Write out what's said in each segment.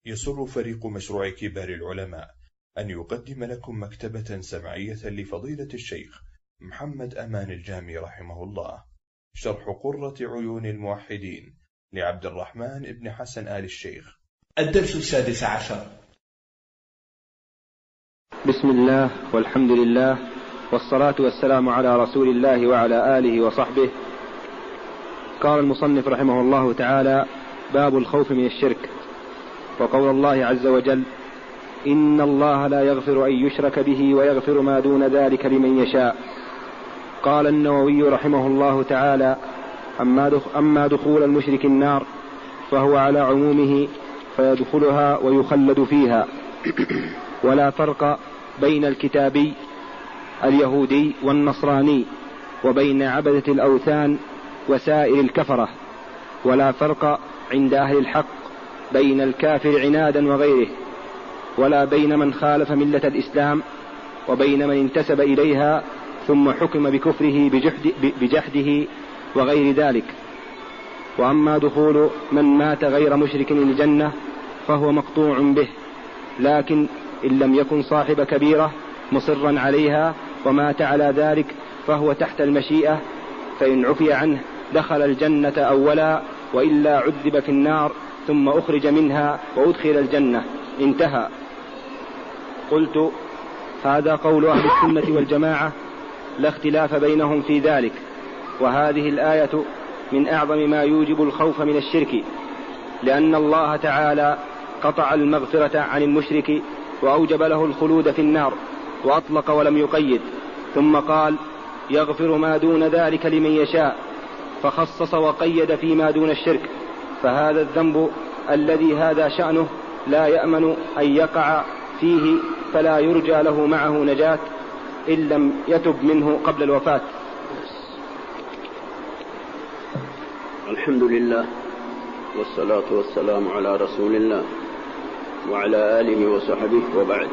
يسر فريق مشروع كبار العلماء أن يقدم لكم مكتبة سمعية لفضيلة الشيخ محمد أمان الجامي رحمه الله، شرح قرة عيون الموحدين لعبد الرحمن بن حسن آل الشيخ. الدرس 16. بسم الله والحمد لله والصلاة والسلام على رسول الله وعلى آله وصحبه. قال المصنف رحمه الله تعالى: باب الخوف من الشرك. وقول الله عز وجل: إن الله لا يغفر أن يشرك به ويغفر ما دون ذلك لمن يشاء. قال النووي رحمه الله تعالى: أما دخول المشرك النار فهو على عمومه فيدخلها ويخلد فيها، ولا فرق بين الكتابي اليهودي والنصراني وبين عبدة الأوثان وسائر الكفرة، ولا فرق عند أهل الحق بين الكافر عنادا وغيره، ولا بين من خالف ملة الإسلام وبين من انتسب إليها ثم حكم بكفره بجحده وغير ذلك. وأما دخول من مات غير مشرك الجنة فهو مقطوع به، لكن إن لم يكن صاحب كبيرة مصرا عليها ومات على ذلك فهو تحت المشيئة، فإن عفي عنه دخل الجنة أولا، وإلا عذب في النار ثم أخرج منها وأدخل الجنة. انتهى. قلت: هذا قول أهل السنة والجماعة، لا اختلاف بينهم في ذلك. وهذه الآية من أعظم ما يوجب الخوف من الشرك، لأن الله تعالى قطع المغفرة عن المشرك وأوجب له الخلود في النار، وأطلق ولم يقيد، ثم قال: يغفر ما دون ذلك لمن يشاء، فخصص وقيد فيما دون الشرك. فهذا الذنب الذي هذا شأنه لا يأمن أن يقع فيه، فلا يرجى له معه نجاة إن لم يتب منه قبل الوفاة. الحمد لله والصلاة والسلام على رسول الله وعلى آله وصحبه، وبعد.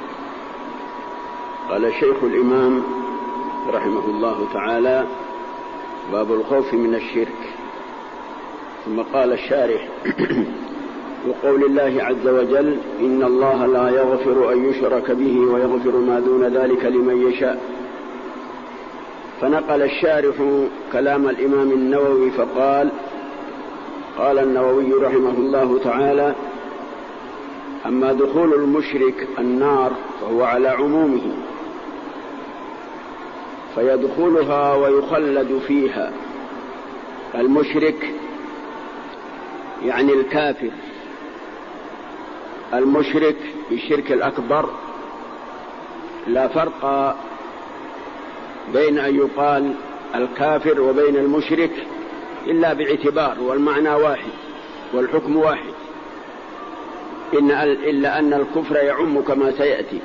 قال الشيخ الإمام رحمه الله تعالى: باب الخوف من الشرك. ثم قال الشارح: وقول الله عز وجل: إن الله لا يغفر أن يشرك به ويغفر ما دون ذلك لمن يشاء. فنقل الشارح كلام الإمام النووي فقال: قال النووي رحمه الله تعالى: أما دخول المشرك النار فهو على عمومه فيدخلها ويخلد فيها. المشرك يعني الكافر، المشرك بالشرك الأكبر. لا فرق بين أن يقال الكافر وبين المشرك إلا باعتبار، والمعنى واحد والحكم واحد، إلا أن الكفر يعم كما سيأتي.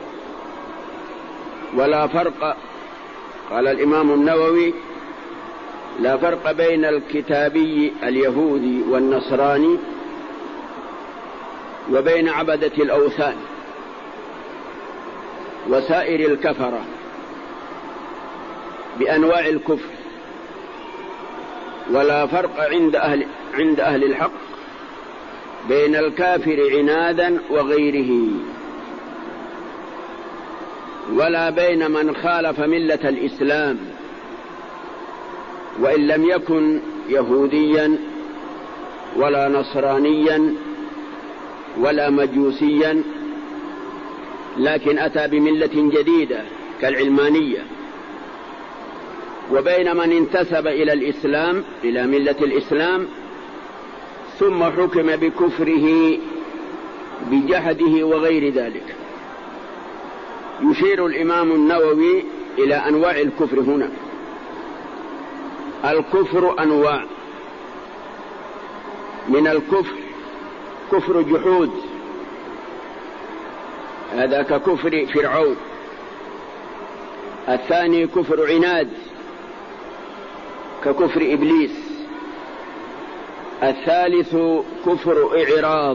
ولا فرق، قال الإمام النووي: لا فرق بين الكتابي اليهودي والنصراني وبين عبدة الأوثان وسائر الكفرة بأنواع الكفر. ولا فرق عند أهل الحق بين الكافر عنادا وغيره، ولا بين من خالف ملة الإسلام وإن لم يكن يهوديا ولا نصرانيا ولا مجوسيا، لكن أتى بملة جديدة كالعلمانية، وبين من انتسب إلى الإسلام، إلى ملة الإسلام، ثم حكم بكفره بجحده وغير ذلك. يشير الإمام النووي إلى أنواع الكفر هنا. الكفر أنواع: من الكفر كفر جحود، هذا ككفر فرعون. الثاني كفر عناد ككفر إبليس. الثالث كفر إعراض،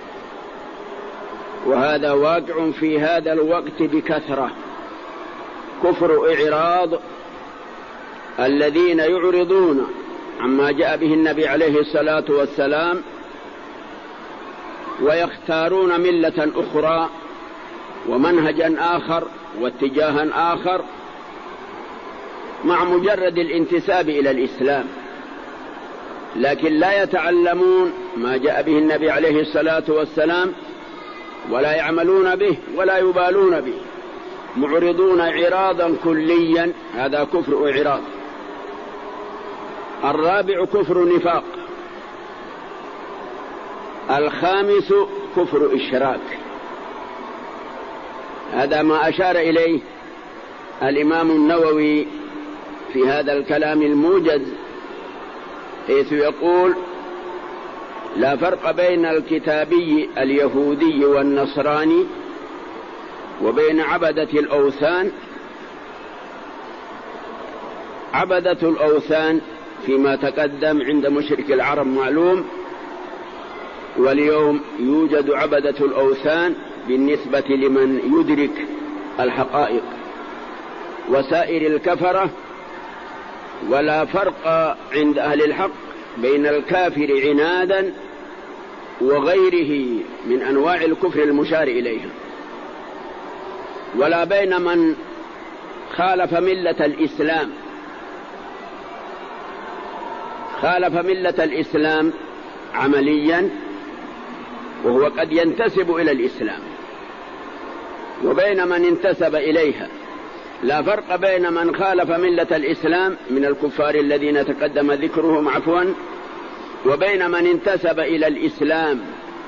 وهذا واقع في هذا الوقت بكثرة. كفر إعراض الذين يعرضون عما جاء به النبي عليه الصلاة والسلام ويختارون ملة أخرى ومنهجا آخر واتجاها آخر مع مجرد الانتساب إلى الإسلام، لكن لا يتعلمون ما جاء به النبي عليه الصلاة والسلام ولا يعملون به ولا يبالون به، معرضون إعراضا كليا. هذا كفر إعراض. الرابع كفر نفاق. الخامس كفر إشراك. هذا ما أشار إليه الإمام النووي في هذا الكلام الموجز، حيث يقول: لا فرق بين الكتابي اليهودي والنصراني وبين عبدة الأوثان. عبدة الأوثان فيما تقدم عند مشرك العرب معلوم، واليوم يوجد عبدة الأوثان بالنسبة لمن يدرك الحقائق وسائر الكفرة. ولا فرق عند أهل الحق بين الكافر عنادا وغيره من أنواع الكفر المشار إليها، ولا بين من خالف ملة الإسلام. خالف ملة الإسلام عمليا وهو قد ينتسب إلى الإسلام، وبين من انتسب إليها. لا فرق بين من خالف ملة الإسلام من الكفار الذين تقدم ذكرهم وبين من انتسب إلى الإسلام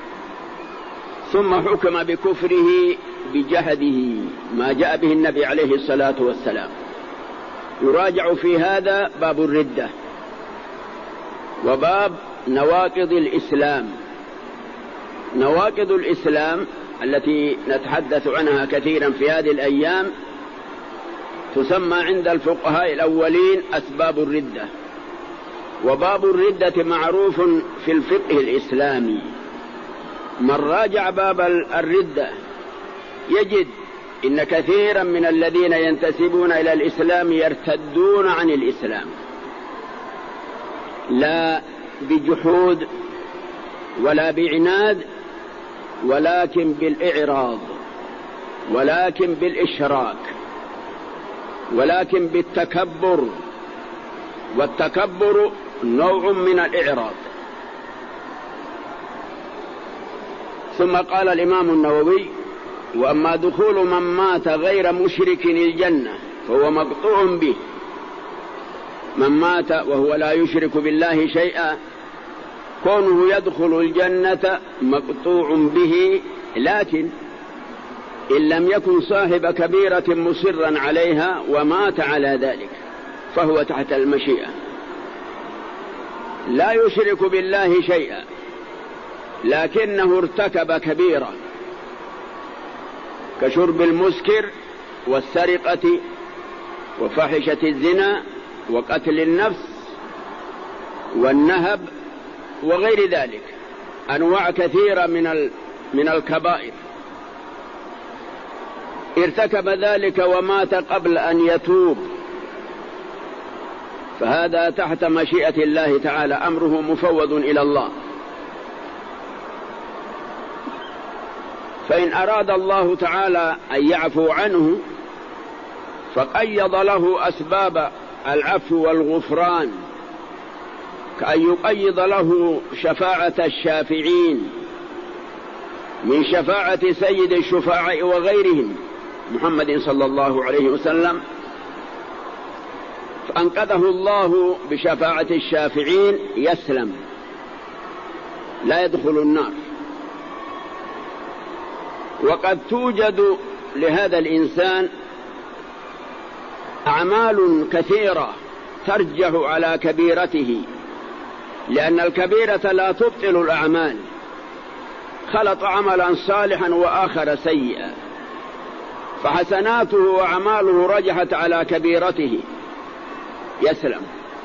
ثم حكم بكفره بجهده ما جاء به النبي عليه الصلاة والسلام. يراجع في هذا باب الردة وباب نواقض الإسلام. نواقض الإسلام التي نتحدث عنها كثيرا في هذه الأيام تسمى عند الفقهاء الأولين أسباب الردة. وباب الردة معروف في الفقه الإسلامي. من راجع باب الردة يجد إن كثيرا من الذين ينتسبون إلى الإسلام يرتدون عن الإسلام، لا بجحود ولا بعناد، ولكن بالإعراض، ولكن بالإشراك، ولكن بالتكبر. والتكبر نوع من الإعراض. ثم قال الإمام النووي: وأما دخول من مات غير مشرك الجنة فهو مقطوع به. من مات وهو لا يشرك بالله شيئا كونه يدخل الجنة مقطوع به، لكن إن لم يكن صاحب كبيرة مصرا عليها ومات على ذلك فهو تحت المشيئة. لا يشرك بالله شيئا لكنه ارتكب كبيرة كشرب المسكر والسرقة وفاحشة الزنا وقتل النفس والنهب وغير ذلك، أنواع كثيرة من الكبائر. ارتكب ذلك ومات قبل أن يتوب، فهذا تحت مشيئة الله تعالى، أمره مفوض إلى الله. فإن أراد الله تعالى أن يعفو عنه فقيض له أسباب العفو والغفران، كأن يقيض له شفاعة الشافعين من شفاعة سيد الشفعاء وغيرهم محمد صلى الله عليه وسلم، فأنقذه الله بشفاعة الشافعين يسلم لا يدخل النار. وقد توجد لهذا الإنسان أعمال كثيرة ترجح على كبيرته، لأن الكبيرة لا تبطل الأعمال. خلط عملا صالحا وآخر سيئا فحسناته وأعماله رجحت على كبيرته يسلم،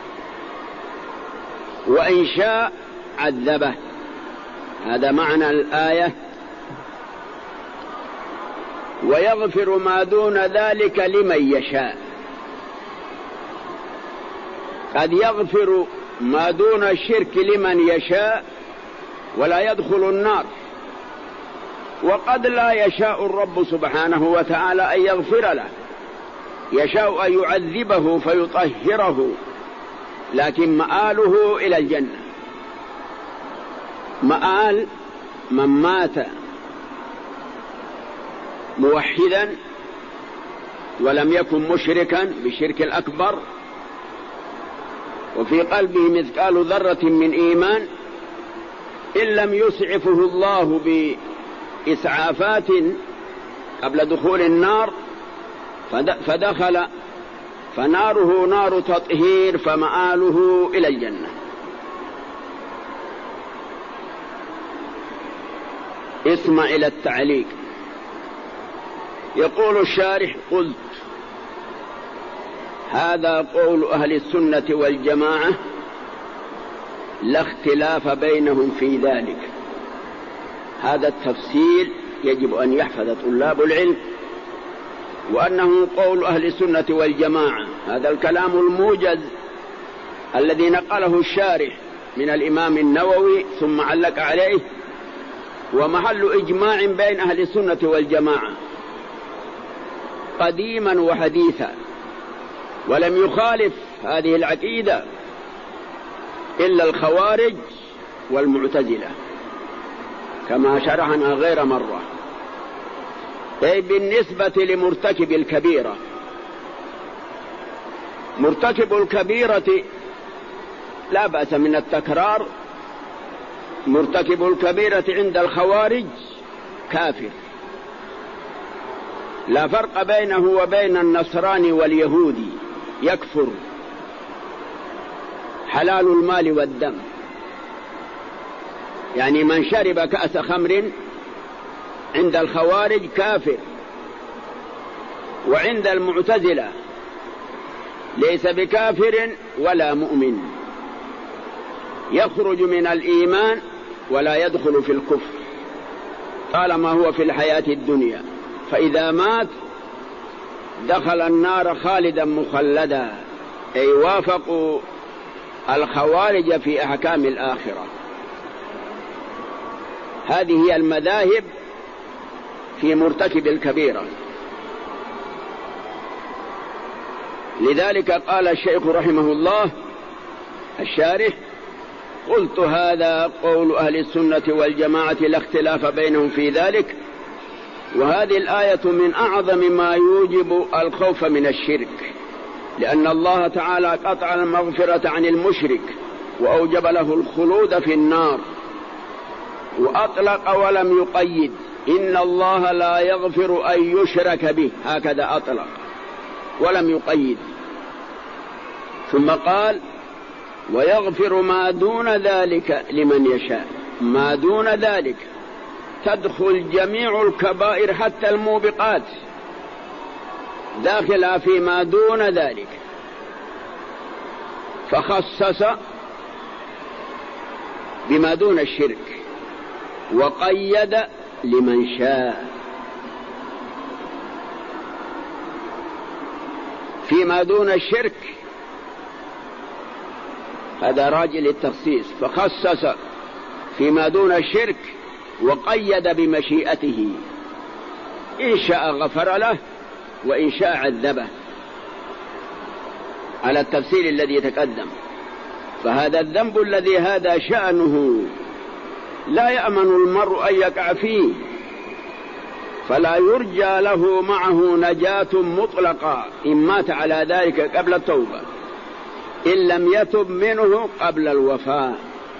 وإن شاء عذبه. هذا معنى الآية: ويغفر ما دون ذلك لمن يشاء. قد يغفر ما دون الشرك لمن يشاء ولا يدخل النار، وقد لا يشاء الرب سبحانه وتعالى أن يغفر له، يشاء أن يعذبه فيطهره، لكن مآله إلى الجنة. مآل من مات موحدا ولم يكن مشركا بالشرك الأكبر وفي قلبه مثقال ذرة من إيمان، إن لم يسعفه الله بإسعافات قبل دخول النار فدخل فناره نار تطهير فمآله إلى الجنة. اسمع إلى التعليق. يقول الشارح: قلت هذا قول أهل السنة والجماعة لا اختلاف بينهم في ذلك. هذا التفصيل يجب أن يحفظ طلاب العلم، وأنه قول أهل السنة والجماعة. هذا الكلام الموجز الذي نقله الشارح من الإمام النووي ثم علق عليه، ومحل إجماع بين أهل السنة والجماعة قديما وحديثا، ولم يخالف هذه العقيدة إلا الخوارج والمعتزلة كما شرحنا غير مرة. أي بالنسبة لمرتكب الكبيرة، مرتكب الكبيرة لا بأس من التكرار. مرتكب الكبيرة عند الخوارج كافر، لا فرق بينه وبين النصراني واليهودي، يكفر، حلال المال والدم. يعني من شرب كأس خمر عند الخوارج كافر، وعند المعتزلة ليس بكافر ولا مؤمن، يخرج من الإيمان ولا يدخل في الكفر طالما هو في الحياة الدنيا، فإذا مات دخل النار خالدا مخلدا، أي وافقوا الخوارج في أحكام الآخرة. هذه هي المذاهب في مرتكب الكبيرة. لذلك قال الشيخ رحمه الله الشارح: قلت هذا قول أهل السنة والجماعة لا اختلاف بينهم في ذلك. وهذه الآية من أعظم ما يوجب الخوف من الشرك، لأن الله تعالى قطع المغفرة عن المشرك وأوجب له الخلود في النار، وأطلق ولم يقيد: إن الله لا يغفر أن يشرك به، هكذا أطلق ولم يقيد. ثم قال: ويغفر ما دون ذلك لمن يشاء. ما دون ذلك تدخل جميع الكبائر حتى الموبقات داخلها في ما دون ذلك، فخصص بما دون الشرك وقيد لمن شاء. فيما دون الشرك هذا راجع للتخصيص، فخصص فيما دون الشرك وقيد بمشيئته، إن شاء غفر له وإن شاء عذبه، على التفسير الذي يتقدم. فهذا الذنب الذي هذا شأنه لا يأمن المرء أن يقع فيه، فلا يرجى له معه نجاة مطلقة إن مات على ذلك قبل التوبة، إن لم يتب منه قبل الوفاة.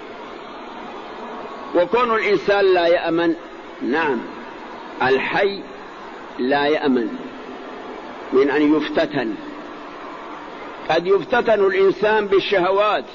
وكون الإنسان لا يأمن، نعم الحي لا يأمن من أن يفتتن. قد يفتتن الإنسان بالشهوات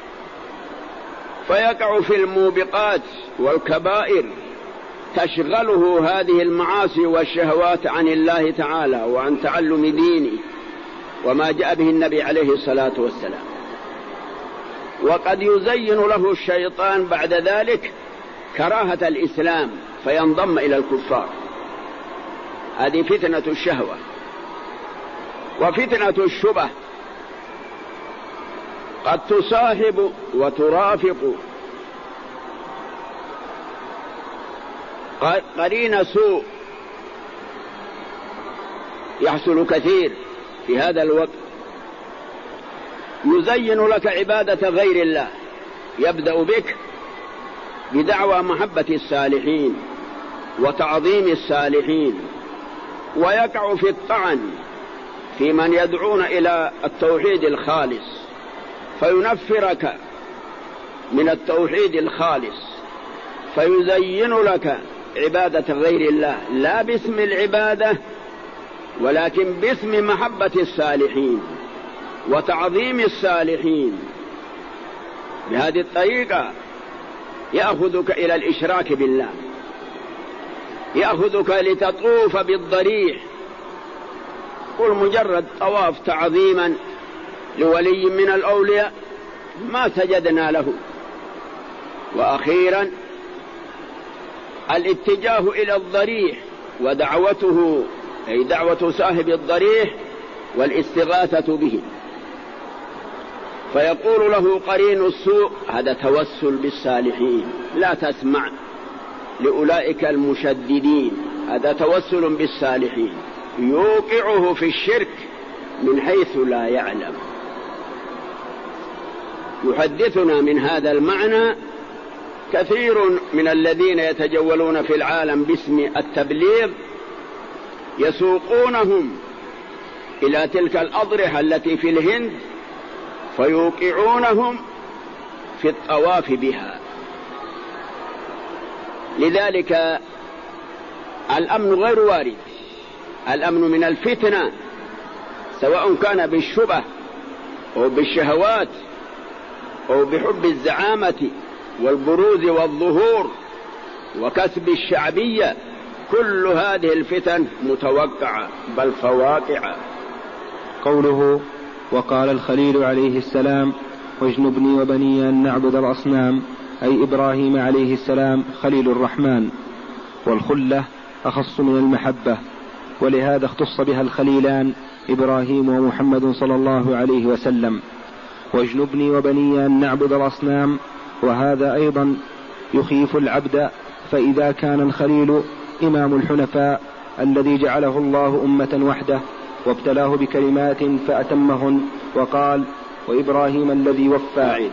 فيقع في الموبقات والكبائر، تشغله هذه المعاصي والشهوات عن الله تعالى وعن تعلم دينه وما جاء به النبي عليه الصلاة والسلام. وقد يزين له الشيطان بعد ذلك كراهة الإسلام فينضم إلى الكفار. هذه فتنة الشهوة. وفتنة الشبه قد تصاحب وترافق قرين سوء يحصل كثير في هذا الوقت، يزين لك عبادة غير الله، يبدأ بك بدعوى محبة الصالحين وتعظيم الصالحين، ويقع في الطعن في من يدعون إلى التوحيد الخالص، فينفرك من التوحيد الخالص، فيزين لك عبادة غير الله، لا باسم العبادة ولكن باسم محبة الصالحين وتعظيم الصالحين. بهذه الطريقة يأخذك إلى الإشراك بالله، يأخذك لتطوف بالضريح، قل مجرد طواف تعظيما لولي من الأولياء ما سجدنا له. وأخيرا الاتجاه إلى الضريح ودعوته، أي دعوة صاحب الضريح والاستغاثة به، فيقول له قرين السوء هذا توسل بالصالحين، لا تسمع لأولئك المشددين، هذا توسل بالصالحين، يوقعه في الشرك من حيث لا يعلم. يحدثنا من هذا المعنى كثير من الذين يتجولون في العالم باسم التبليغ، يسوقونهم إلى تلك الأضرحة التي في الهند فيوقعونهم في الطواف بها. لذلك الأمن غير وارد، الأمن من الفتنة سواء كان بالشبه أو بالشهوات أو بحب الزعامة والبروز والظهور وكسب الشعبية، كل هذه الفتن متوقعة بل فواقعة. قوله وقال الخليل عليه السلام واجنبني وبني أن نعبد الأصنام، أي إبراهيم عليه السلام خليل الرحمن، والخلة أخص من المحبة، ولهذا اختص بها الخليلان إبراهيم ومحمد صلى الله عليه وسلم. واجنبني وبني أن نعبد الأصنام، وهذا أيضا يخيف العبد، فإذا كان الخليل إمام الحنفاء الذي جعله الله أمة وحده وابتلاه بكلمات فأتمهن، وقال وإبراهيم الذي وفى،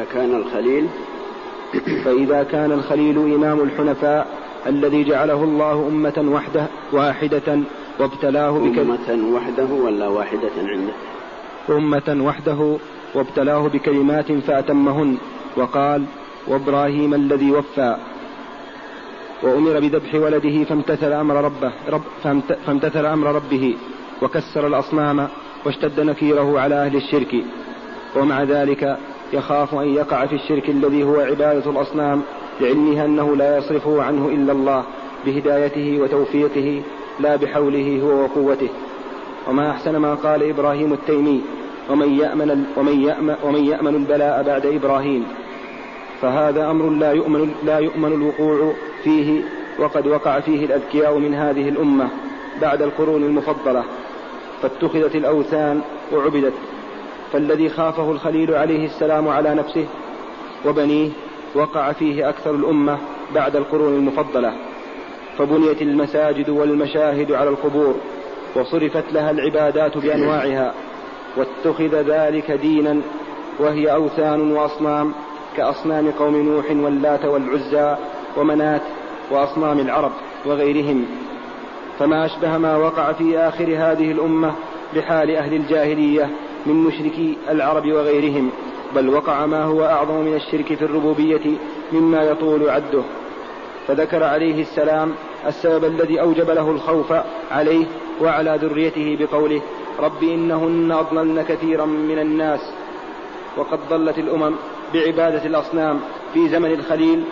فإذا كان الخليل إمام الحنفاء الذي جعله الله أمة واحدة وابتلاه أمة وحده وابتلاه بكلمات فأتمهن، وقال وإبراهيم الذي وفى. وأمر بذبح ولده فامتثل أمر ربه وكسر الأصنام واشتد نكيره على أهل الشرك، ومع ذلك يخاف أن يقع في الشرك الذي هو عبادة الأصنام، لعلمها أنه لا يصرفه عنه إلا الله بهدايته وتوفيقه لا بحوله هو وقوته. وما أحسن ما قال إبراهيم التيمي ومن يأمن البلاء بعد إبراهيم، فهذا أمر لا يؤمن الوقوع فيه، وقد وقع فيه الأذكياء من هذه الأمة بعد القرون المفضلة، فاتخذت الأوثان وعبدت. فالذي خافه الخليل عليه السلام على نفسه وبنيه وقع فيه أكثر الأمة بعد القرون المفضلة، فبنيت المساجد والمشاهد على القبور، وصرفت لها العبادات بأنواعها، واتخذ ذلك دينا، وهي أوثان وأصنام كأصنام قوم نوح واللات والعزى ومنات وأصنام العرب وغيرهم. فما أشبه ما وقع في آخر هذه الأمة بحال أهل الجاهلية من مشركي العرب وغيرهم، بل وقع ما هو أعظم من الشرك في الربوبية مما يطول عده. فذكر عليه السلام السبب الذي أوجب له الخوف عليه وعلى ذريته بقوله رب إنهن أضللن كثيرا من الناس. وقد ضلت الأمم بعبادة الأصنام في زمن الخليل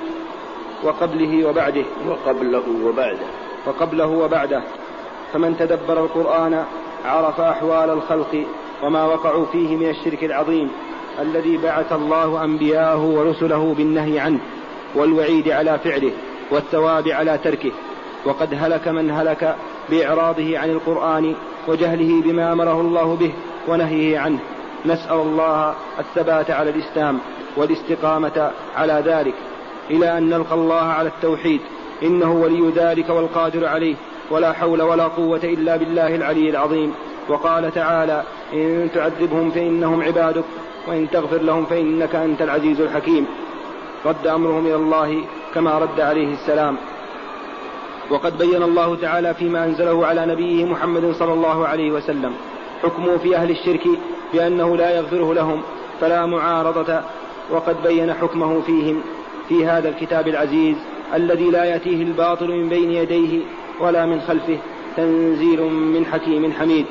وقبله وبعده. فمن تدبر القرآن عرف أحوال الخلق وما وقعوا فيه من الشرك العظيم الذي بعث الله أنبياءه ورسله بالنهي عنه والوعيد على فعله والثواب على تركه. وقد هلك من هلك بإعراضه عن القرآن وجهله بما أمره الله به ونهيه عنه. نسأل الله الثبات على الإسلام والاستقامة على ذلك إلى أن نلقى الله على التوحيد إنه ولي ذلك والقادر عليه، ولا حول ولا قوة إلا بالله العلي العظيم. وقال تعالى: إن تعذبهم فإنهم عبادك وإن تغفر لهم فإنك أنت العزيز الحكيم. رد أمرهم إلى الله كما رد عليه السلام. وقد بين الله تعالى فيما أنزله على نبيه محمد صلى الله عليه وسلم حكمه في أهل الشرك بأنه لا يغفره لهم فلا معارضة، وقد بين حكمه فيهم في هذا الكتاب العزيز الذي لا يأتيه الباطل من بين يديه ولا من خلفه، تنزيل من حكيم حميد.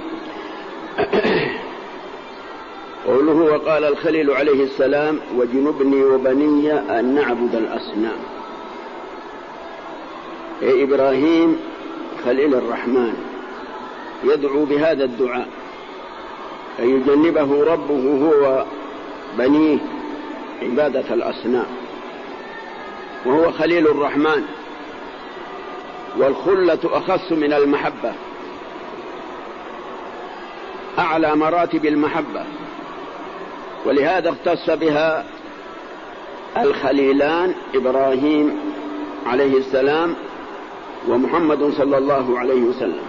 قوله: وقال الخليل عليه السلام: وجنبني وبني أن نعبد الأصنام. إبراهيم خليل الرحمن يدعو بهذا الدعاء أن يجنبه ربه هو بنيه عبادة الأصنام، وهو خليل الرحمن، والخلة أخص من المحبة، أعلى مراتب المحبة، ولهذا اختص بها الخليلان إبراهيم عليه السلام ومحمد صلى الله عليه وسلم.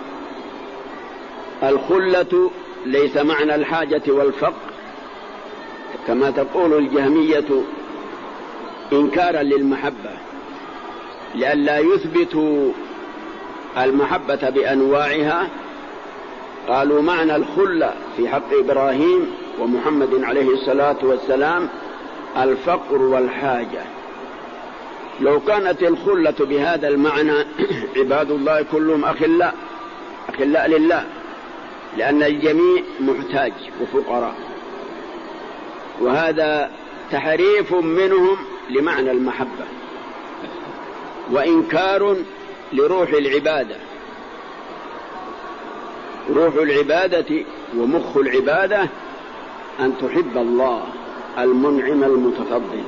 الخلة ليس معنى الحاجة والفقر كما تقول الجهمية إنكارا للمحبة، لئلا يثبتوا المحبة بأنواعها. قالوا معنى الخلة في حق إبراهيم ومحمد عليه الصلاة والسلام الفقر والحاجة. لو كانت الخلة بهذا المعنى عباد الله كلهم أخلاء لله، لأن الجميع محتاج وفقراء، وهذا تحريف منهم لمعنى المحبة وإنكار لروح العبادة. روح العبادة ومخ العبادة أن تحب الله المنعم المتفضل،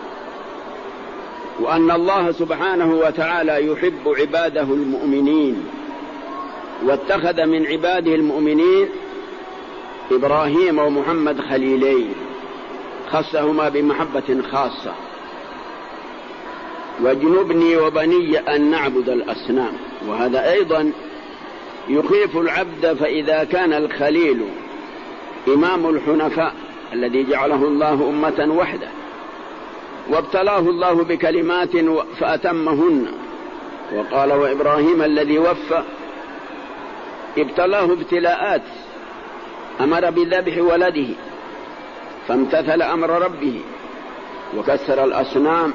وأن الله سبحانه وتعالى يحب عباده المؤمنين، واتخذ من عباده المؤمنين إبراهيم ومحمد خليلين، خصهما بمحبة خاصة. واجنبني وبني أن نعبد الأصنام، وهذا أيضا يخيف العبد. فإذا كان الخليل إمام الحنفاء الذي جعله الله أمة وحده وابتلاه الله بكلمات فأتمهن، وقال: وإبراهيم الذي وفى، ابتلاه ابتلاءات، أمر بذبح ولده فامتثل أمر ربه وكسر الأصنام،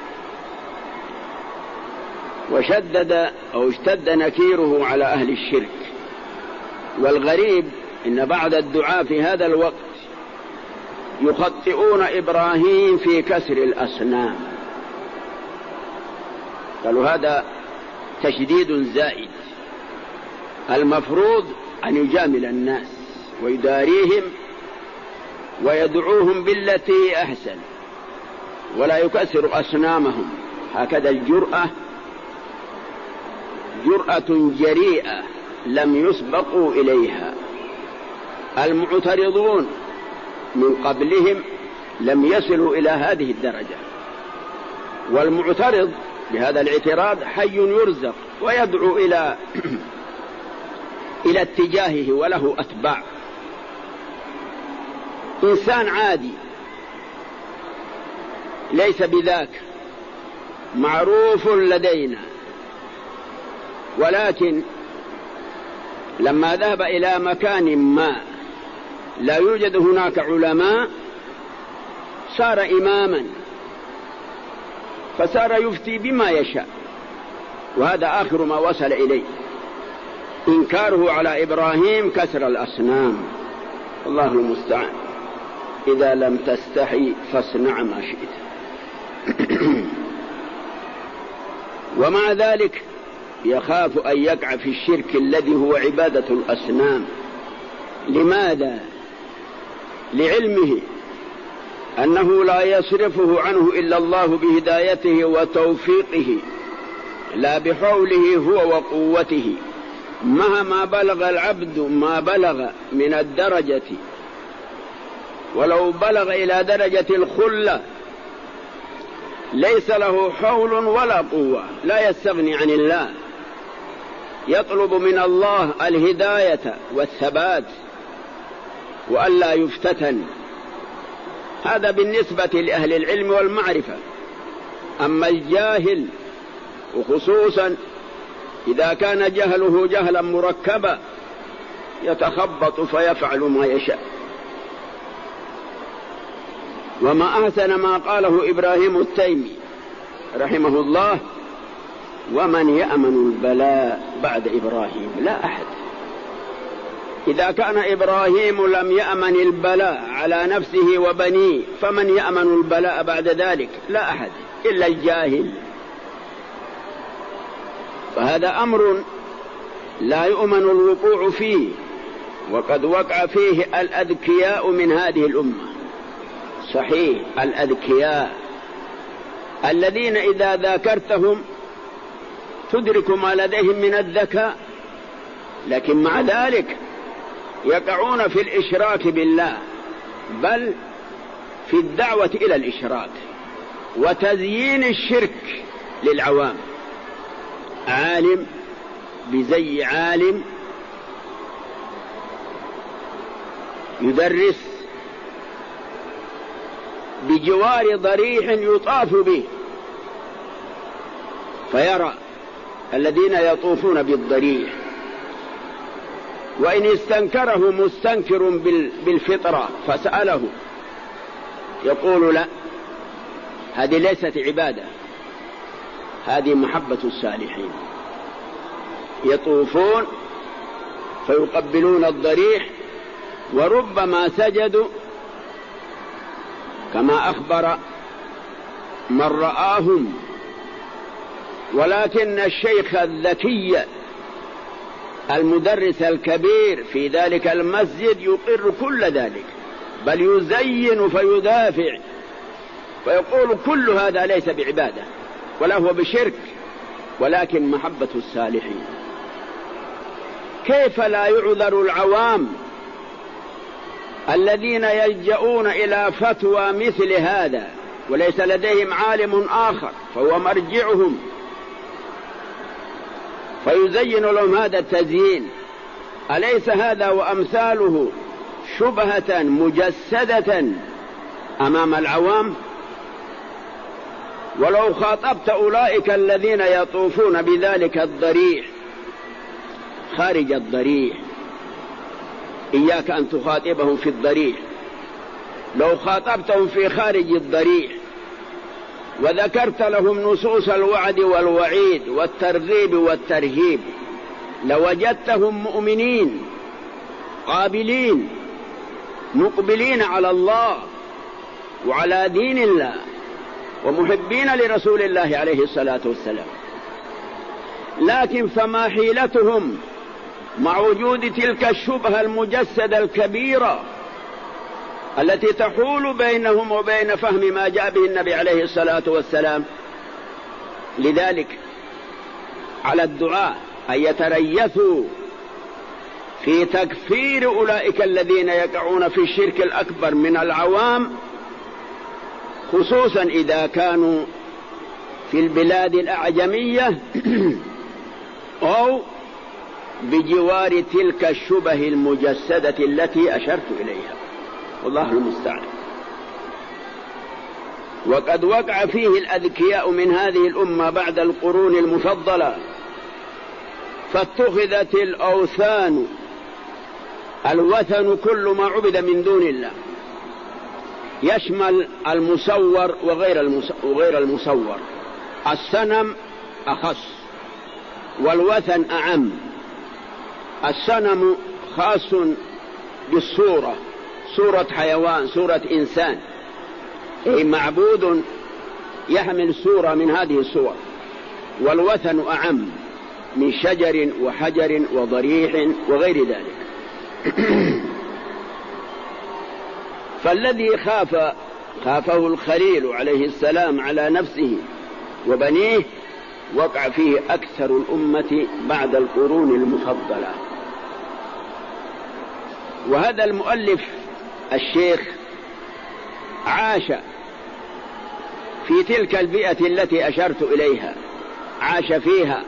وشدد أو اشتد نكيره على أهل الشرك. والغريب إن بعض الدعاة في هذا الوقت يخطئون إبراهيم في كسر الأصنام، قالوا هذا تشديد زائد. المفروض أن يجامل الناس ويداريهم ويدعوهم بالتي أحسن، ولا يكسر أصنامهم. هكذا الجرأة جرأة جريئة لم يسبقوا إليها. المعترضون من قبلهم لم يصلوا إلى هذه الدرجة، والمعترض بهذا الاعتراض حي يرزق ويدعو إلى اتجاهه وله أتباع. إنسان عادي ليس بذاك معروف لدينا، ولكن لما ذهب إلى مكان ما لا يوجد هناك علماء صار إماما، فصار يفتي بما يشاء، وهذا آخر ما وصل إليه، إنكاره على إبراهيم كسر الأصنام. الله المستعان. إذا لم تستحي فاصنع ما شئت. ومع ذلك يخاف أن يقع في الشرك الذي هو عبادة الأصنام. لماذا؟ لعلمه أنه لا يصرفه عنه إلا الله بهدايته وتوفيقه، لا بحوله هو وقوته. مهما بلغ العبد ما بلغ من الدرجة، ولو بلغ إلى درجة الخلة ليس له حول ولا قوة، لا يستغني عن الله، يطلب من الله الهداية والثبات وألا يفتتن. هذا بالنسبة لأهل العلم والمعرفة. أما الجاهل، وخصوصا إذا كان جهله جهلا مركبا، يتخبط فيفعل ما يشاء. وما أحسن ما قاله إبراهيم التيمي رحمه الله: ومن يأمن البلاء بعد إبراهيم؟ لا أحد. إذا كان إبراهيم لم يأمن البلاء على نفسه وبنيه، فمن يأمن البلاء بعد ذلك؟ لا أحد إلا الجاهل. فهذا أمر لا يؤمن الوقوع فيه، وقد وقع فيه الأذكياء من هذه الأمة. صحيح، الأذكياء الذين إذا ذاكرتهم تدرك ما لديهم من الذكاء، لكن مع ذلك يقعون في الإشراك بالله، بل في الدعوة إلى الإشراك وتزيين الشرك للعوام. عالم بزي عالم يدرس بجوار ضريح يطاف به، فيرى الذين يطوفون بالضريح، وإن استنكره مستنكر بالفطرة فسأله يقول: لا، هذه ليست عبادة، هذه محبة الصالحين. يطوفون فيقبلون الضريح، وربما سجدوا كما أخبر من رآهم، ولكن الشيخ الذكي المدرس الكبير في ذلك المسجد يقر كل ذلك، بل يزين فيدافع فيقول: كل هذا ليس بعبادة ولا هو بشرك، ولكن محبة الصالحين. كيف لا يعذر العوام الذين يلجؤون إلى فتوى مثل هذا وليس لديهم عالم آخر فهو مرجعهم، فيزين لهم هذا التزيين؟ أليس هذا وأمثاله شبهة مجسدة أمام العوام؟ ولو خاطبت أولئك الذين يطوفون بذلك الضريح خارج الضريح، إياك أن تخاطبهم في الضريح، لو خاطبتهم في خارج الضريح وذكرت لهم نصوص الوعد والوعيد والترغيب والترهيب، لوجدتهم مؤمنين قابلين مقبلين على الله وعلى دين الله ومحبين لرسول الله عليه الصلاة والسلام. لكن فما حيلتهم مع وجود تلك الشبهة المجسدة الكبيرة التي تحول بينهم وبين فهم ما جاء به النبي عليه الصلاة والسلام؟ لذلك على الدعاء أن يتريثوا في تكفير أولئك الذين يقعون في الشرك الأكبر من العوام، خصوصا إذا كانوا في البلاد الأعجمية أو بجوار تلك الشبه المجسدة التي أشرت إليها، والله المستعان. وقد وقع فيه الأذكياء من هذه الأمة بعد القرون المفضلة، فاتخذت الأوثان، الوثن كل ما عبد من دون الله، يشمل المصور وغير المصور. الصنم أخص والوثن أعم. الصنم خاص بالصورة، صورة حيوان، صورة إنسان، أي معبود يحمل صورة من هذه الصور. والوثن أعم من شجر وحجر وضريح وغير ذلك. فالذي خافه الخليل عليه السلام على نفسه وبنيه وقع فيه أكثر الأمة بعد القرون المفضلة. وهذا المؤلف الشيخ عاش في تلك البيئة التي أشرت إليها، عاش فيها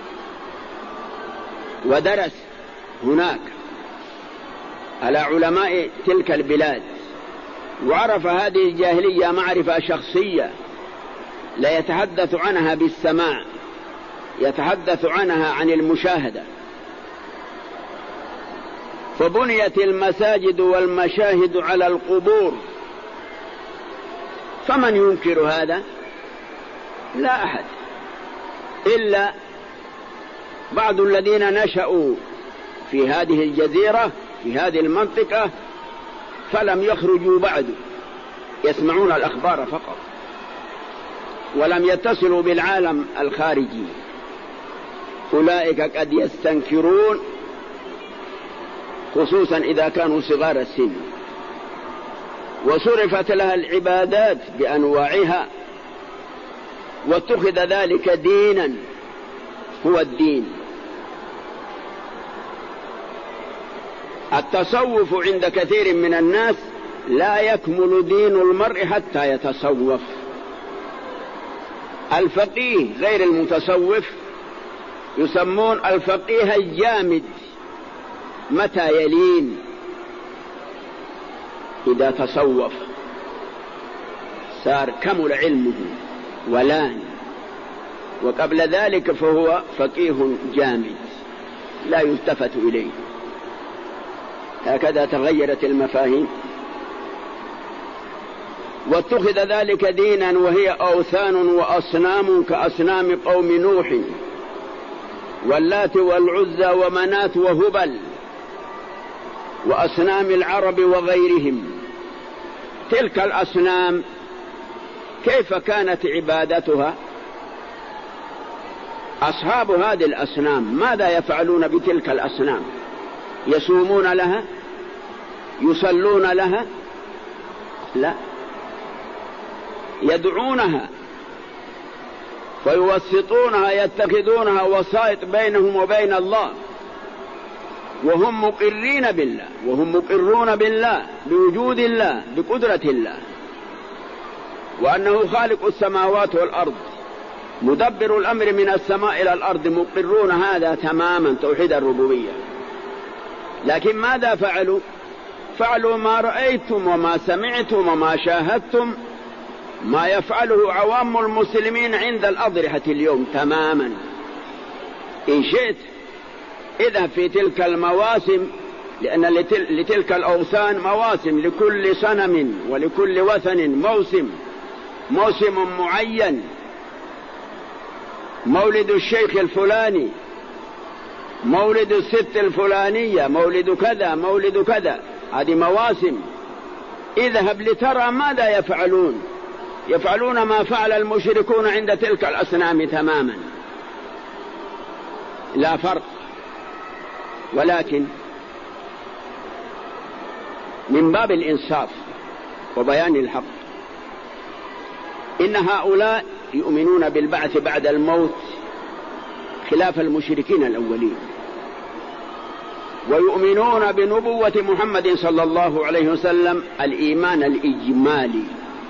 ودرس هناك على علماء تلك البلاد، وعرف هذه الجاهلية معرفة شخصية، لا يتحدث عنها بالسماع، يتحدث عنها عن المشاهدة. فبنيت المساجد والمشاهد على القبور، فمن ينكر هذا؟ لا أحد، إلا بعض الذين نشأوا في هذه الجزيرة في هذه المنطقة فلم يخرجوا بعد، يسمعون الأخبار فقط ولم يتصلوا بالعالم الخارجي. أولئك قد يستنكرون، خصوصا إذا كانوا صغار السن، وصرفت لها العبادات بأنواعها، واتخذ ذلك دينا هو الدين. التصوف عند كثير من الناس لا يكمل دين المرء حتى يتصوف. الفقيه غير المتصوف يسمون الفقيه الجامد، متى يلين؟ إذا تصوف صار كمل علمه ولان، وقبل ذلك فهو فقيه جامد لا يلتفت إليه. هكذا تغيرت المفاهيم. واتخذ ذلك دينا وهي أوثان وأصنام كأصنام قوم نوح واللات والعزى ومنات وهبل وأصنام العرب وغيرهم. تلك الأصنام كيف كانت عبادتها؟ أصحاب هذه الأصنام ماذا يفعلون بتلك الأصنام؟ يصومون لها؟ يصلون لها؟ لا، يدعونها فيوسطونها، يتخذونها وسائط بينهم وبين الله، وهم مقرين بالله، وهم مقرون بالله، بوجود الله، بقدرة الله، وأنه خالق السماوات والأرض، مدبر الأمر من السماء إلى الأرض، مقرون هذا تماما توحيد الربوبية. لكن ماذا فعلوا؟ فعلوا ما رأيتم وما سمعتم وما شاهدتم، ما يفعله عوام المسلمين عند الأضرحة اليوم تماما. إن شئت اذهب في تلك المواسم، لأن لتلك الأوثان مواسم، لكل صنم ولكل وثن موسم معين، مولد الشيخ الفلاني، مولد الست الفلانية، مولد كذا مولد كذا، هذه مواسم. اذهب لترى ماذا يفعلون. يفعلون ما فعل المشركون عند تلك الأصنام تماما، لا فرق. ولكن من باب الإنصاف وبيان الحق، إن هؤلاء يؤمنون بالبعث بعد الموت خلاف المشركين الأولين، ويؤمنون بنبوة محمد صلى الله عليه وسلم الإيمان الإجمالي،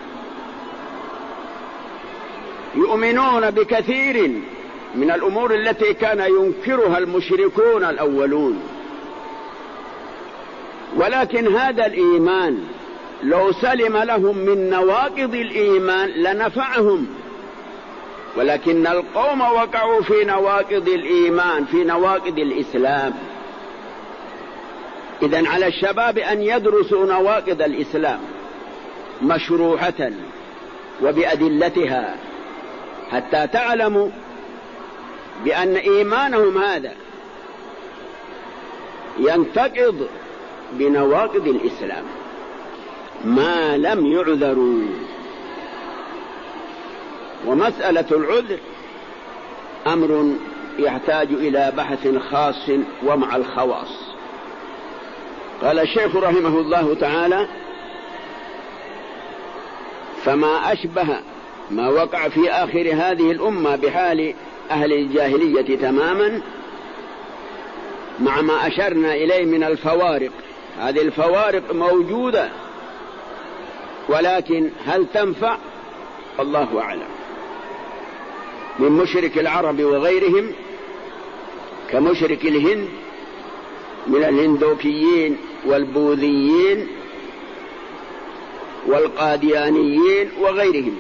يؤمنون بكثير من الأمور التي كان ينكرها المشركون الأولون. ولكن هذا الإيمان لو سلم لهم من نواقض الإيمان لنفعهم، ولكن القوم وقعوا في نواقض الإيمان، في نواقض الإسلام. إذن على الشباب أن يدرسوا نواقض الإسلام مشروحة وبأدلتها، حتى تعلموا بأن إيمانهم هذا ينتقض بنواقض الإسلام ما لم يعذروا. ومسألة العذر أمر يحتاج إلى بحث خاص ومع الخواص. قال الشيخ رحمه الله تعالى: فما أشبه ما وقع في آخر هذه الأمة بحال أهل الجاهلية تماما، مع ما أشرنا إليه من الفوارق. هذه الفوارق موجودة، ولكن هل تنفع؟ الله أعلم، من مشرك العرب وغيرهم كمشرك الهند من الهندوكيين والبوذيين والقاديانيين وغيرهم،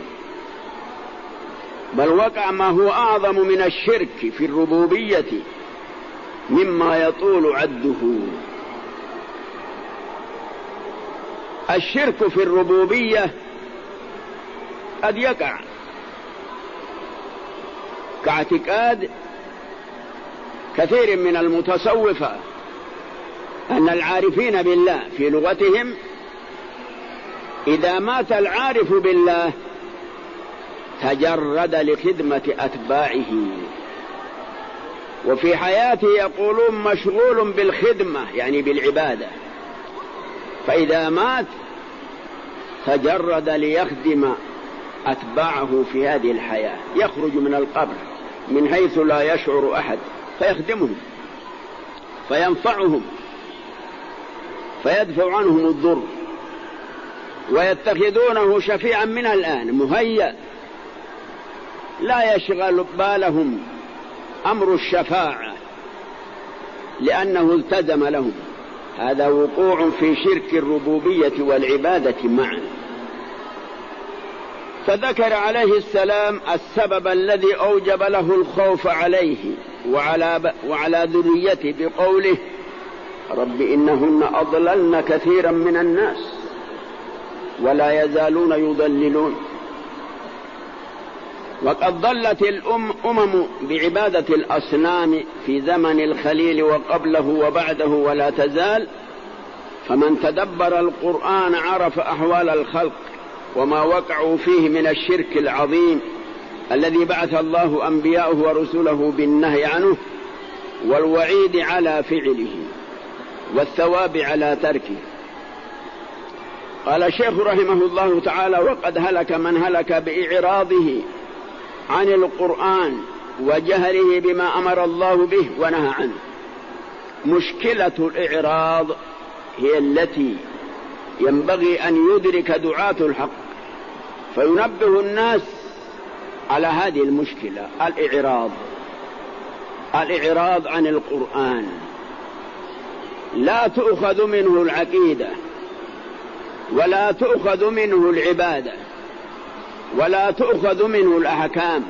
بل وقع ما هو أعظم من الشرك في الربوبية مما يطول عده. الشرك في الربوبية قد يقع كاعتقاد كثير من المتصوفة أن العارفين بالله في لغتهم إذا مات العارف بالله تجرد لخدمة أتباعه، وفي حياته يقولون مشغول بالخدمة يعني بالعبادة، فإذا مات تجرد ليخدم أتباعه في هذه الحياة، يخرج من القبر من حيث لا يشعر أحد فيخدمهم فينفعهم فيدفع عنهم الضر، ويتخذونه شفيعا من الآن مهيأ، لا يشغل بالهم أمر الشفاعة لأنه التزم لهم. هذا وقوع في شرك الربوبية والعبادة معا. فذكر عليه السلام السبب الذي أوجب له الخوف عليه وعلى ذريته بقوله رب إنهن أضللن كثيرا من الناس ولا يزالون يضللون. وقد ضلت الأمم بعبادة الأصنام في زمن الخليل وقبله وبعده ولا تزال، فمن تدبر القرآن عرف أحوال الخلق وما وقعوا فيه من الشرك العظيم الذي بعث الله أنبياءه ورسله بالنهي عنه والوعيد على فعله والثواب على تركه. قال الشيخ رحمه الله تعالى وقد هلك من هلك بإعراضه عن القرآن وجهله بما أمر الله به ونهى عنه. مشكلة الإعراض هي التي ينبغي أن يدرك دعاة الحق فينبه الناس على هذه المشكلة. الإعراض عن القرآن لا تؤخذ منه العقيدة ولا تؤخذ منه العبادة ولا تؤخذ منه الأحكام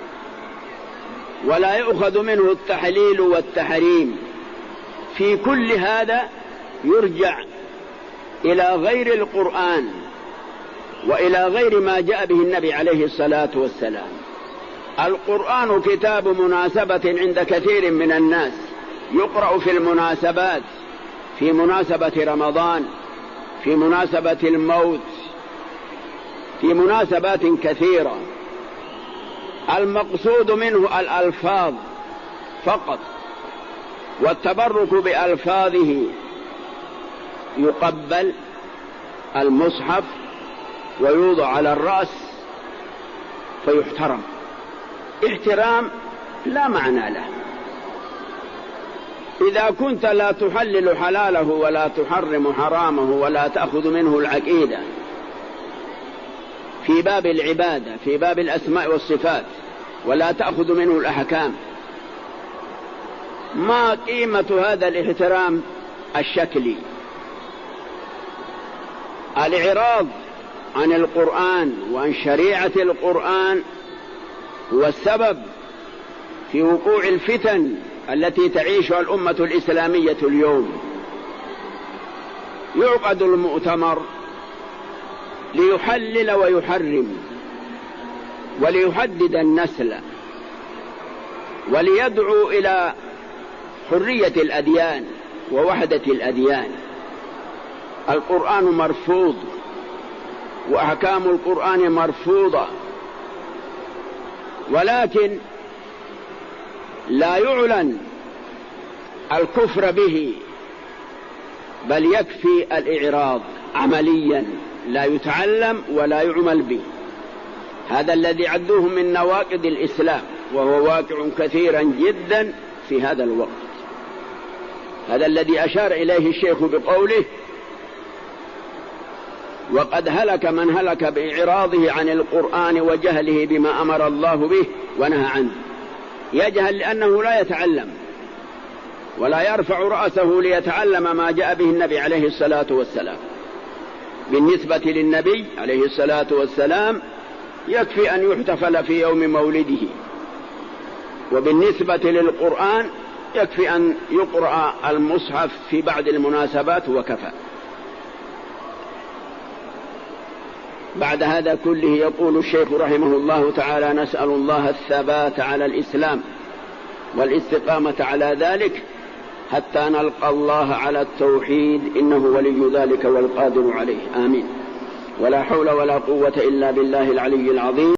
ولا يؤخذ منه التحليل والتحريم. في كل هذا يرجع إلى غير القرآن وإلى غير ما جاء به النبي عليه الصلاة والسلام. القرآن كتاب مناسبة عند كثير من الناس، يقرأ في المناسبات، في مناسبة رمضان، في مناسبة الموت، في مناسبات كثيرة. المقصود منه الألفاظ فقط، والتبرك بألفاظه. يقبل المصحف ويوضع على الرأس فيحترم احترام لا معنى له. إذا كنت لا تحلل حلاله ولا تحرم حرامه ولا تأخذ منه العقيدة في باب العبادة في باب الأسماء والصفات ولا تأخذ منه الأحكام، ما قيمة هذا الاحترام الشكلي؟ الإعراض عن القرآن وعن شريعة القرآن هو السبب في وقوع الفتن التي تعيشها الأمة الإسلامية اليوم. يعقد المؤتمر ليحلل ويحرم وليحدد النسل وليدعو إلى حرية الأديان ووحدة الأديان. القرآن مرفوض وأحكام القرآن مرفوضة، ولكن لا يعلن الكفر به، بل يكفي الإعراض عمليا، لا يتعلم ولا يعمل به. هذا الذي عدوه من نواقض الإسلام، وهو واقع كثيرا جدا في هذا الوقت. هذا الذي أشار إليه الشيخ بقوله وقد هلك من هلك بإعراضه عن القرآن وجهله بما أمر الله به ونهى عنه. يجهل لأنه لا يتعلم ولا يرفع رأسه ليتعلم ما جاء به النبي عليه الصلاة والسلام. بالنسبة للنبي عليه الصلاة والسلام يكفي أن يحتفل في يوم مولده، وبالنسبة للقرآن يكفي أن يقرأ المصحف في بعض المناسبات وكفى. بعد هذا كله يقول الشيخ رحمه الله تعالى: نسأل الله الثبات على الإسلام والاستقامة على ذلك حتى نلقى الله على التوحيد، إنه ولي ذلك والقادر عليه، آمين. ولا حول ولا قوة إلا بالله العلي العظيم.